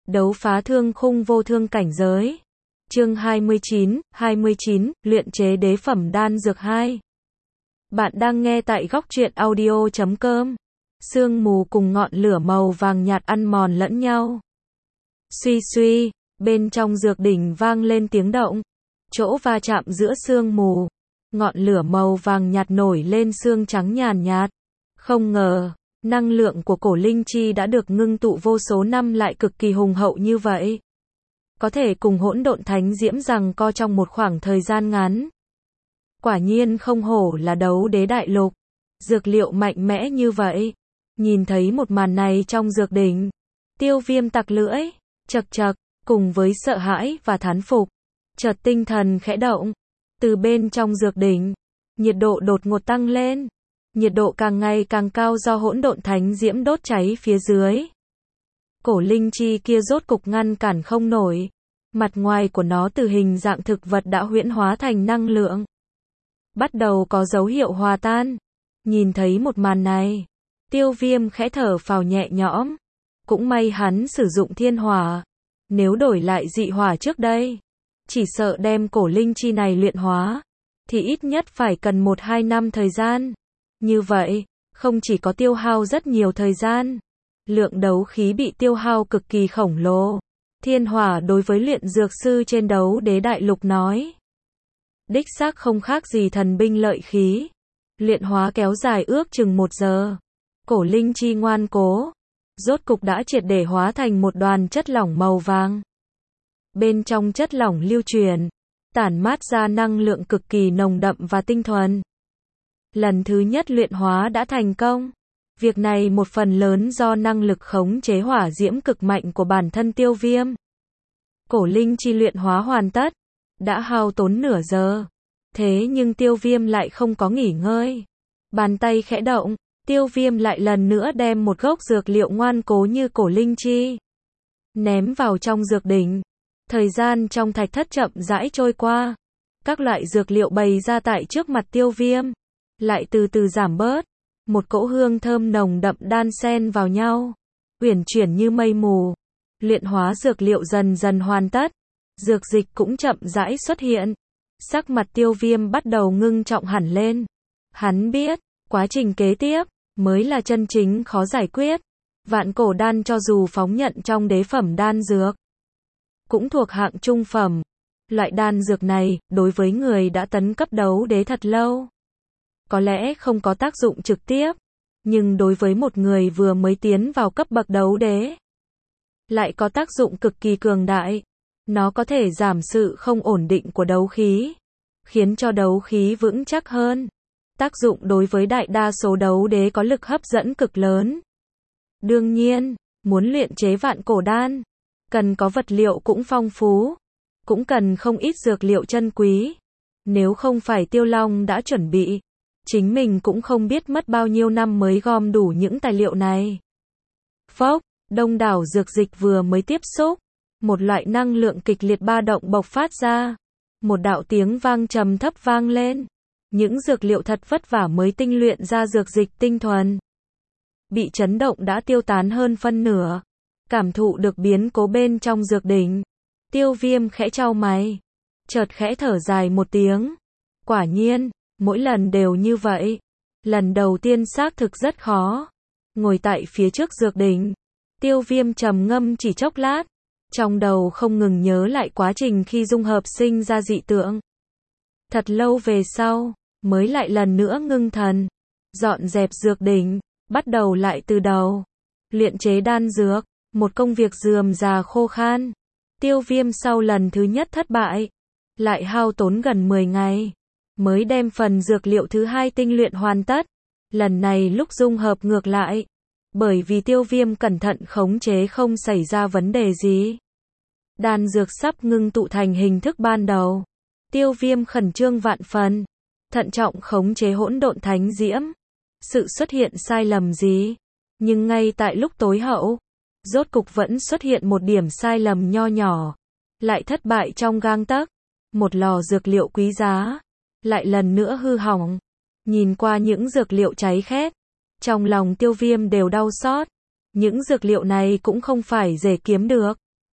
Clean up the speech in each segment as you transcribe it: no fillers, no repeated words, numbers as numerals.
Đấu phá thương khung vô thương cảnh giới. Chương 29, luyện chế đế phẩm đan dược 2. Bạn đang nghe tại góc truyện audio.com. Sương mù cùng ngọn lửa màu vàng nhạt ăn mòn lẫn nhau. Suy suy, bên trong dược đỉnh vang lên tiếng động. Chỗ va chạm giữa sương mù, ngọn lửa màu vàng nhạt nổi lên sương trắng nhàn nhạt. Không ngờ, năng lượng của cổ linh chi đã được ngưng tụ vô số năm lại cực kỳ hùng hậu như vậy. Có thể cùng hỗn độn thánh diễm giằng co trong một khoảng thời gian ngắn. Quả nhiên không hổ là đấu đế đại lục. Dược liệu mạnh mẽ như vậy. Nhìn thấy một màn này trong dược đỉnh, Tiêu Viêm tặc lưỡi, chậc chậc, cùng với sợ hãi và thán phục. Chợt tinh thần khẽ động. Từ bên trong dược đỉnh, nhiệt độ đột ngột tăng lên. Nhiệt độ càng ngày càng cao do hỗn độn thánh diễm đốt cháy phía dưới. Cổ linh chi kia rốt cục ngăn cản không nổi. Mặt ngoài của nó từ hình dạng thực vật đã huyễn hóa thành năng lượng. Bắt đầu có dấu hiệu hòa tan. Nhìn thấy một màn này, Tiêu Viêm khẽ thở phào nhẹ nhõm. Cũng may hắn sử dụng thiên hỏa. Nếu đổi lại dị hỏa trước đây, chỉ sợ đem cổ linh chi này luyện hóa, thì ít nhất phải cần 1-2 năm thời gian. Như vậy, không chỉ có tiêu hao rất nhiều thời gian, lượng đấu khí bị tiêu hao cực kỳ khổng lồ. Thiên hỏa đối với luyện dược sư trên đấu đế đại lục nói, đích xác không khác gì thần binh lợi khí. Luyện hóa kéo dài ước chừng 1 giờ. Cổ linh chi ngoan cố, rốt cục đã triệt để hóa thành một đoàn chất lỏng màu vàng. Bên trong chất lỏng lưu chuyển, tản mát ra năng lượng cực kỳ nồng đậm và tinh thuần. Lần thứ nhất luyện hóa đã thành công. Việc này một phần lớn do năng lực khống chế hỏa diễm cực mạnh của bản thân Tiêu Viêm. Cổ linh chi luyện hóa hoàn tất, đã hao tốn nửa giờ. Thế nhưng Tiêu Viêm lại không có nghỉ ngơi. Bàn tay khẽ động, Tiêu Viêm lại lần nữa đem một gốc dược liệu ngoan cố như cổ linh chi ném vào trong dược đỉnh. Thời gian trong thạch thất chậm rãi trôi qua. Các loại dược liệu bày ra tại trước mặt Tiêu Viêm lại từ từ giảm bớt. Một cỗ hương thơm nồng đậm đan xen vào nhau, uyển chuyển như mây mù. Luyện hóa dược liệu dần dần hoàn tất, dược dịch cũng chậm rãi xuất hiện. Sắc mặt Tiêu Viêm bắt đầu ngưng trọng hẳn lên. Hắn biết, quá trình kế tiếp mới là chân chính khó giải quyết. Vạn cổ đan cho dù phóng nhận trong đế phẩm đan dược, cũng thuộc hạng trung phẩm. Loại đan dược này, đối với người đã tấn cấp đấu đế thật lâu, có lẽ không có tác dụng trực tiếp, nhưng đối với một người vừa mới tiến vào cấp bậc đấu đế, lại có tác dụng cực kỳ cường đại. Nó có thể giảm sự không ổn định của đấu khí, khiến cho đấu khí vững chắc hơn. Tác dụng đối với đại đa số đấu đế có lực hấp dẫn cực lớn. Đương nhiên, muốn luyện chế vạn cổ đan, cần có vật liệu cũng phong phú, cũng cần không ít dược liệu chân quý. Nếu không phải Tiêu Long đã chuẩn bị, chính mình cũng không biết mất bao nhiêu năm mới gom đủ những tài liệu này. Phốc, đông đảo dược dịch vừa mới tiếp xúc, một loại năng lượng kịch liệt ba động bộc phát ra. Một đạo tiếng vang trầm thấp vang lên. Những dược liệu thật vất vả mới tinh luyện ra dược dịch tinh thuần, bị chấn động đã tiêu tán hơn phân nửa. Cảm thụ được biến cố bên trong dược đỉnh, Tiêu Viêm khẽ chau mày, chợt khẽ thở dài một tiếng. Quả nhiên, mỗi lần đều như vậy. Lần đầu tiên xác thực rất khó. Ngồi tại phía trước dược đỉnh, Tiêu Viêm trầm ngâm chỉ chốc lát, trong đầu không ngừng nhớ lại quá trình khi dung hợp sinh ra dị tượng. Thật lâu về sau, mới lại lần nữa ngưng thần, dọn dẹp dược đỉnh, bắt đầu lại từ đầu. Luyện chế đan dược, một công việc rườm rà khô khan. Tiêu Viêm sau lần thứ nhất thất bại, lại hao tốn gần 10 ngày, mới đem phần dược liệu thứ 2 tinh luyện hoàn tất. Lần này lúc dung hợp ngược lại, bởi vì Tiêu Viêm cẩn thận khống chế không xảy ra vấn đề gì. Đan dược sắp ngưng tụ thành hình thức ban đầu. Tiêu Viêm khẩn trương vạn phần, thận trọng khống chế hỗn độn thánh diễm. Sự xuất hiện sai lầm gì? Nhưng ngay tại lúc tối hậu, rốt cục vẫn xuất hiện một điểm sai lầm nho nhỏ, lại thất bại trong gang tấc. Một lò dược liệu quý giá, lại lần nữa hư hỏng. Nhìn qua những dược liệu cháy khét, trong lòng Tiêu Viêm đều đau xót. Những dược liệu này cũng không phải dễ kiếm được.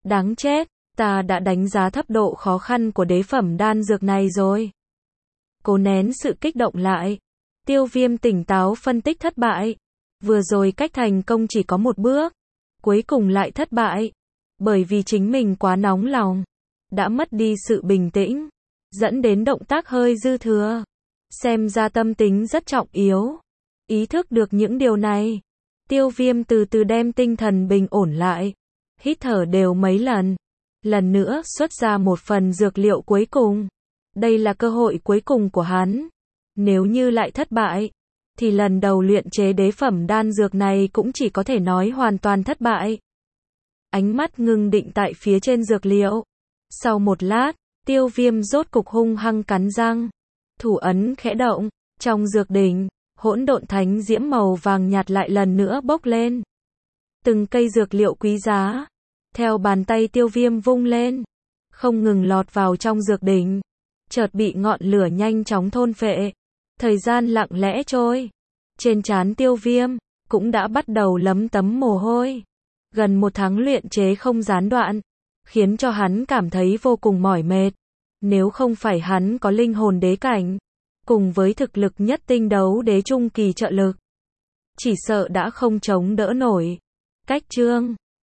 Đáng chết, ta đã đánh giá thấp độ khó khăn của đế phẩm đan dược này rồi. Cố nén sự kích động lại. Tiêu Viêm tỉnh táo phân tích thất bại. Vừa rồi cách thành công chỉ có một bước. Cuối cùng lại thất bại. Bởi vì chính mình quá nóng lòng. Đã mất đi sự bình tĩnh. Dẫn đến động tác hơi dư thừa. Xem ra tâm tính rất trọng yếu. Ý thức được những điều này. Tiêu Viêm từ từ đem tinh thần bình ổn lại. Hít thở đều mấy lần. Lần nữa xuất ra một phần dược liệu cuối cùng. Đây là cơ hội cuối cùng của hắn. Nếu như lại thất bại, thì lần đầu luyện chế đế phẩm đan dược này cũng chỉ có thể nói hoàn toàn thất bại. Ánh mắt ngưng định tại phía trên dược liệu. Sau một lát, Tiêu Viêm rốt cục hung hăng cắn răng. Thủ ấn khẽ động, trong dược đỉnh, hỗn độn thánh diễm màu vàng nhạt lại lần nữa bốc lên. Từng cây dược liệu quý giá, theo bàn tay Tiêu Viêm vung lên, không ngừng lọt vào trong dược đỉnh, chợt bị ngọn lửa nhanh chóng thôn phệ. Thời gian lặng lẽ trôi, trên trán Tiêu Viêm cũng đã bắt đầu lấm tấm mồ hôi. Gần một tháng luyện chế không gián đoạn, khiến cho hắn cảm thấy vô cùng mỏi mệt. Nếu không phải hắn có linh hồn đế cảnh, cùng với thực lực nhất tinh đấu đế trung kỳ trợ lực, chỉ sợ đã không chống đỡ nổi. Cách chương